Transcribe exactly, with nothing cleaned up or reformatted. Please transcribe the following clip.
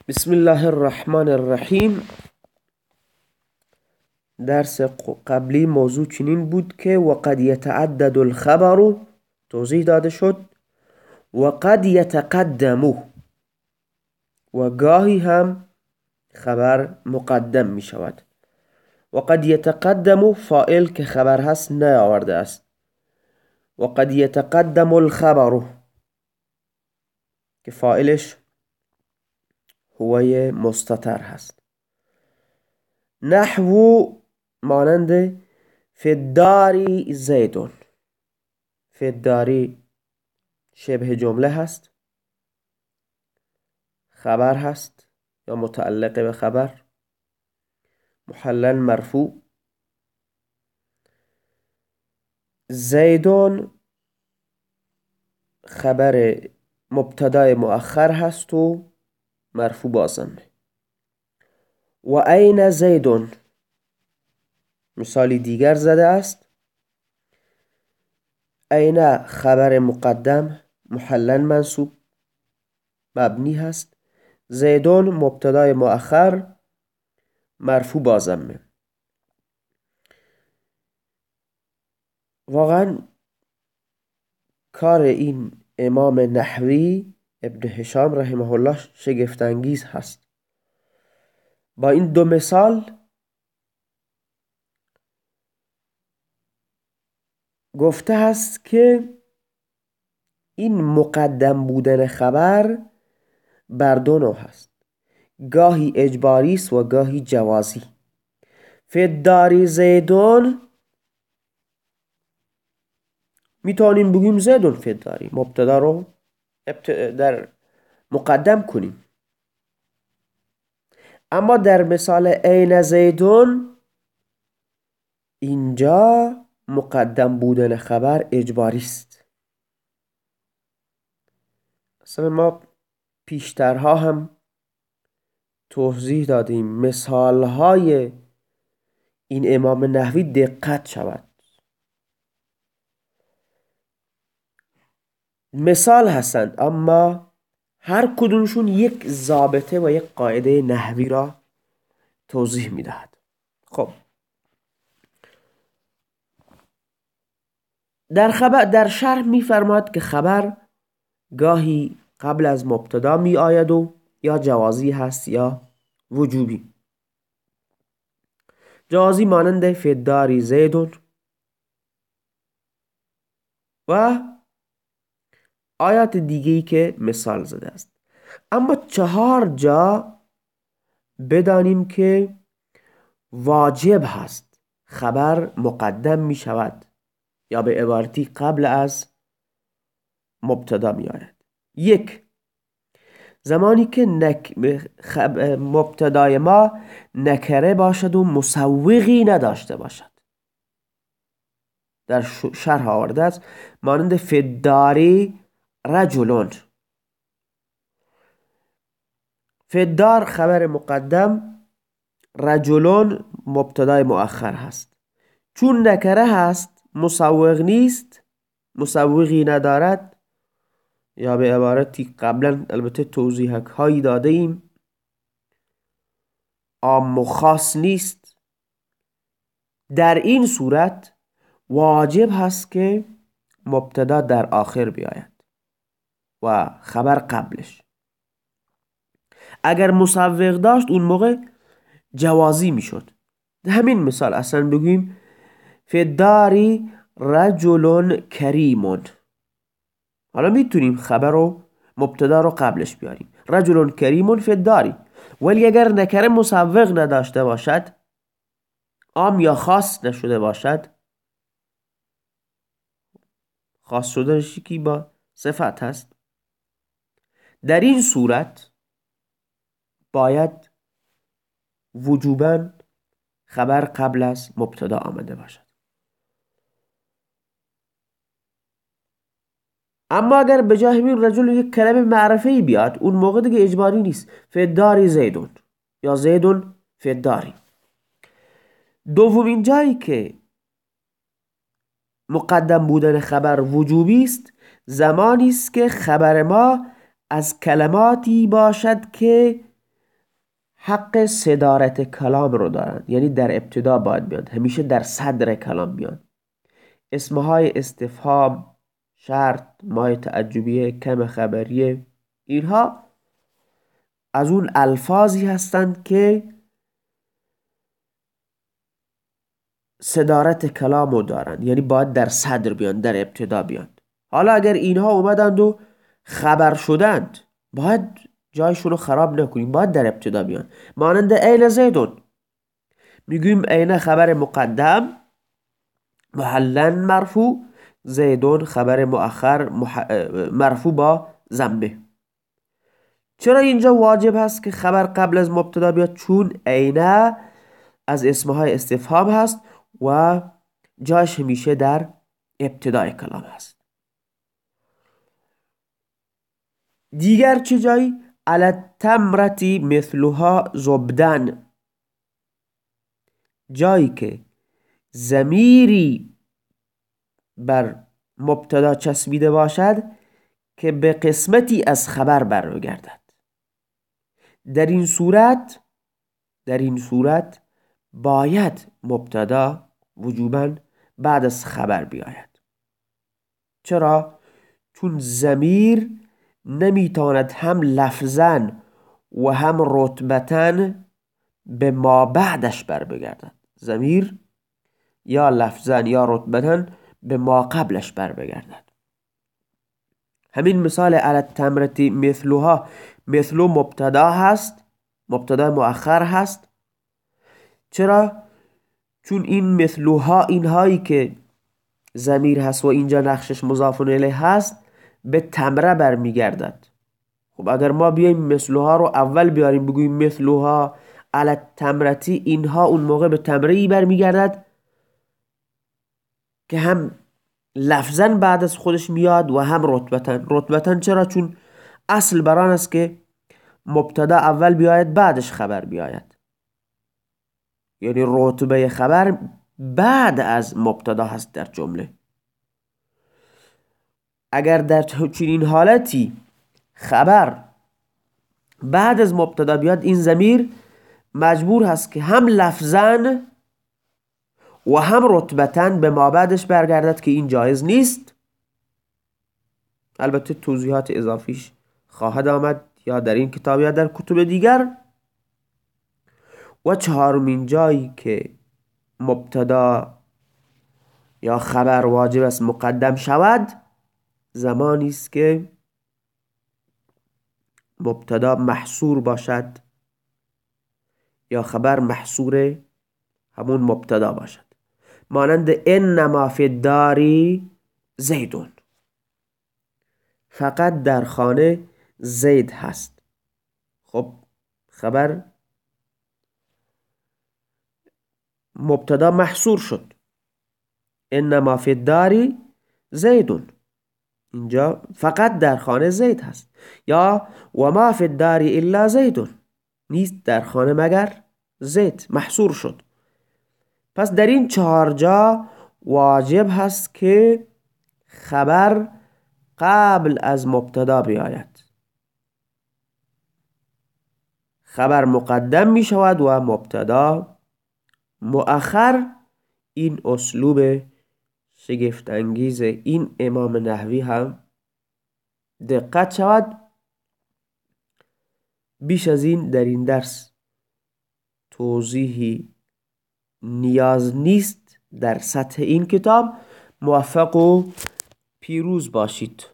بسم الله الرحمن الرحیم. درس قبلی موضوع چنین بود که وقد یتعدد الخبر، توضیح داده شد، وقد یتقدم، و گاهی هم خبر مقدم می شود. وقد یتقدم فاعل که خبر هست نیاورده است. وقد یتقدم الخبر که فاعلش هوی مستتر هست. نحو مانند فی الدار زیدون. فی الدار شبه جمله هست، خبر هست یا متعلق به خبر، محلل مرفوع. زیدون خبر مبتدای مؤخر هست و مرفوع بازن. و این زیدون مثالی دیگر زده است. این خبر مقدم محلل منصوب مبنی هست. زیدون مبتدای مؤخر مرفوع بازمه. واقعا کار این امام نحوی ابن هشام رحمه الله شگفت انگیز هست. با این دو مثال گفته هست که این مقدم بودن خبر بر دو نوع هست، گاهی اجباری است و گاهی جوازی. فی الدار زیدون میتونیم بگیم زیدون فی الدار، مبتدا رو در مقدم کنیم. اما در مثال این زیدون اینجا مقدم بودن خبر اجباری است. اصلا ما پیشترها هم توضیح دادیم مثال های این امام نحوی دقت شود. مثال هستند اما هر کدومشون یک ضابطه و یک قاعده نحوی را توضیح میدهد. خب در خبر در شرح میفرماید که خبر گاهی قبل از مبتدا می آید و یا جوازی هست یا وجوبی. جوازی مانند فی الدار زیدون و آیات دیگه‌ای که مثال زده است. اما چهار جا بدانیم که واجب هست خبر مقدم می شود یا به عبارتی قبل از مبتدا می آید. یک، زمانی که نک... خب... مبتدای ما نکره باشد و مسوغی نداشته باشد. در شرح آورده است مانند فی الدار رجلون. فی الدار خبر مقدم، رجلون مبتدای مؤخر هست. چون نکره هست مسوغ نیست، مسوغی ندارد، یا به عبارتی قبلا البته توضیحک هایی داده ایم، عام و خاص نیست. در این صورت واجب هست که مبتدا در آخر بیاید و خبر قبلش. اگر مسوغ داشت اون موقع جوازی میشد. همین مثال اصلا بگویم فی الدار رجل کریمون. حالا میتونیم خبر رو مبتدا رو قبلش بیاریم، رجل کریمون فی الدار. ولی اگر نکره مسوغ نداشته باشد، عام یا خاص نشده باشد، خاص شدنش که با صفت هست، در این صورت باید وجوباً خبر قبل از مبتدا آمده باشد. اما اگر به جای همین رجل یک کلمه معرفه‌ای بیاد، اون موقع دیگه اجباری نیست. فی الدار زیدون یا زیدون فی الدار. دومین جایی که مقدم بودن خبر وجوبی است زمانی است که خبر ما از کلماتی باشد که حق صدارت کلام رو دارن، یعنی در ابتدا باید بیان، همیشه در صدر کلام بیان. اسمهای استفهام، شرط، مای تعجبیه، کم خبریه، اینها از اون الفاظی هستند که صدارت کلامو دارن، یعنی باید در صدر بیان، در ابتدا بیان. حالا اگر اینها اومدند و خبر شدند، باید جایشون رو خراب نکنیم، باید در ابتدا بیان. مانند این زیدون، میگویم این خبر مقدم محلن مرفوع، زیدون خبر مؤخر مرفوع با ضمه. چرا اینجا واجب هست که خبر قبل از مبتدا بیاد؟ چون عینه از اسمهای استفهام هست و جاش همیشه در ابتدای کلام هست. دیگر چه جایی؟ علی التمرتی مثلها زبدن، جایی که ضمیری بر مبتدا چسبیده باشد که به قسمتی از خبر برمیگردد. در این صورت در این صورت باید مبتدا وجوباً بعد از خبر بیاید. چرا؟ چون ضمیر نمیتواند هم لفظاً و هم رتبتاً به ما بعدش برمیگردد. ضمیر یا لفظاً یا رتبتاً به ما قبلش برمیگردد. همین مثال علی التمرتی مثلها، مثلو مبتدا هست، مبتدا مؤخر هست. چرا؟ چون این مثلوها، اینهایی که ضمیر هست و اینجا نقشش مضاف الیه هست، به تمره برمیگردد. خب اگر ما بیایم مثلوها رو اول بیاریم بگوییم مثلوها علی التمرتی، اینها اون موقع به تمره ای برمیگردد که هم لفظاً بعد از خودش میاد و هم رتبتاً. رتبتاً چرا؟ چون اصل بران است که مبتدا اول بیاید بعدش خبر بیاید، یعنی رتبه خبر بعد از مبتدا هست در جمله. اگر در چنین حالتی خبر بعد از مبتدا بیاد، این ضمیر مجبور هست که هم لفظاً و هم رتبتاً به ما بعدش برگردد که این جایز نیست. البته توضیحات اضافیش خواهد آمد یا در این کتاب یا در کتب دیگر. و چهارمین جایی که مبتدا یا خبر واجب است مقدم شود، زمانی است که مبتدا محصور باشد یا خبر محصور همون مبتدا باشد. مانند انما فی الداری زیدون، فقط در خانه زید هست. خب خبر مبتدا محصور شد، انما فی الداری زیدون، اینجا فقط در خانه زید هست. یا و ما فی الداری الا زیدون، نیست در خانه مگر زید، محصور شد. پس در این چهار جا واجب هست که خبر قبل از مبتدا بیاید. خبر مقدم می شود و مبتدا مؤخر. این اسلوب شگفت انگیز این امام نحوی هم دقت شود. بیش از این در این درس توضیحی نیاز نیست در سطح این کتاب. موفق و پیروز باشید.